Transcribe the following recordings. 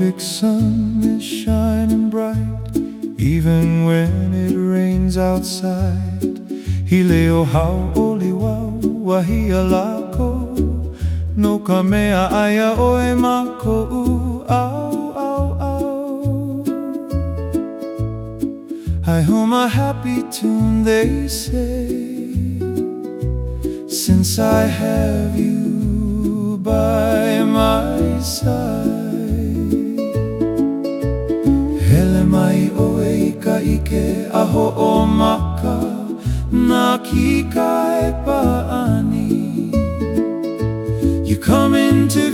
tropic sun is shining bright, even when it rains outside. Hileo hau'oli wau wahia lako, no ka mea aia oe mako'u au au au. I hum a happy tune, they say, since I have you by my side. Hele mai oe I ka ike a ho'omaka, na kika e pa'ani. You come into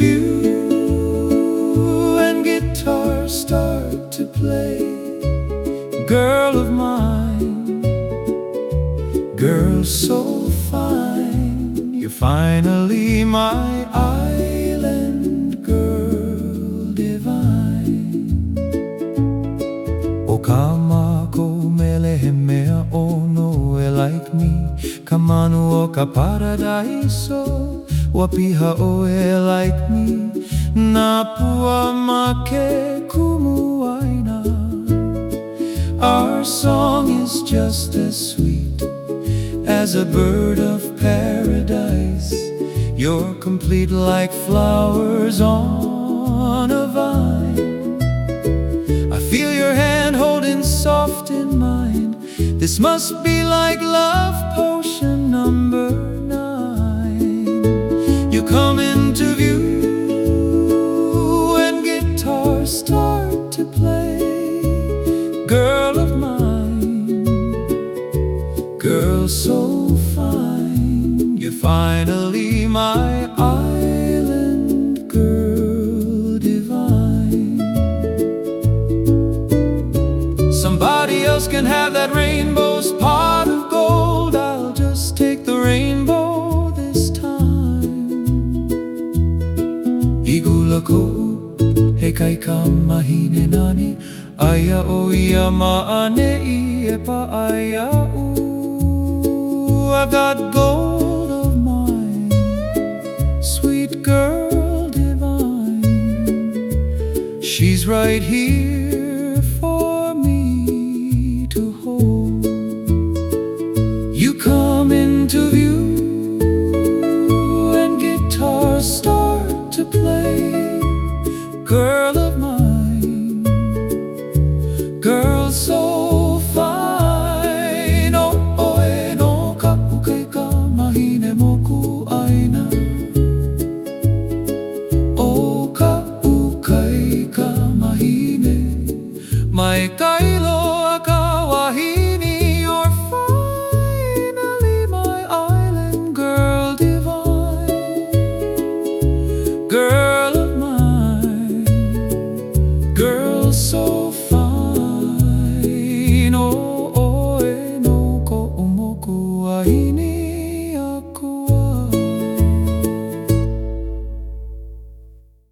view and guitars start to play. Girl of mine, girl so fine, you're finally my island girl divine. O ka mako mele he mea ono e like me, ka manu o ka paradiso, wa piha o e like me, na pua ma ke kumuaina. Our song is just as sweet as a bird of paradise. You're complete like flowers on a vine. I feel your hand holding soft in mine. This must be like love potion number 9. You come into view and guitars start to play. Girl of mine, girl so fine, you're finally my island girl divine. Somebody else can have that rainbow's pot of gold, I'll just take the rainbow this time. Igula ko, he kai ka mahine nani, aia o ia maane I e pa'aia u. I've got gold of mine, sweet girl divine. She's right here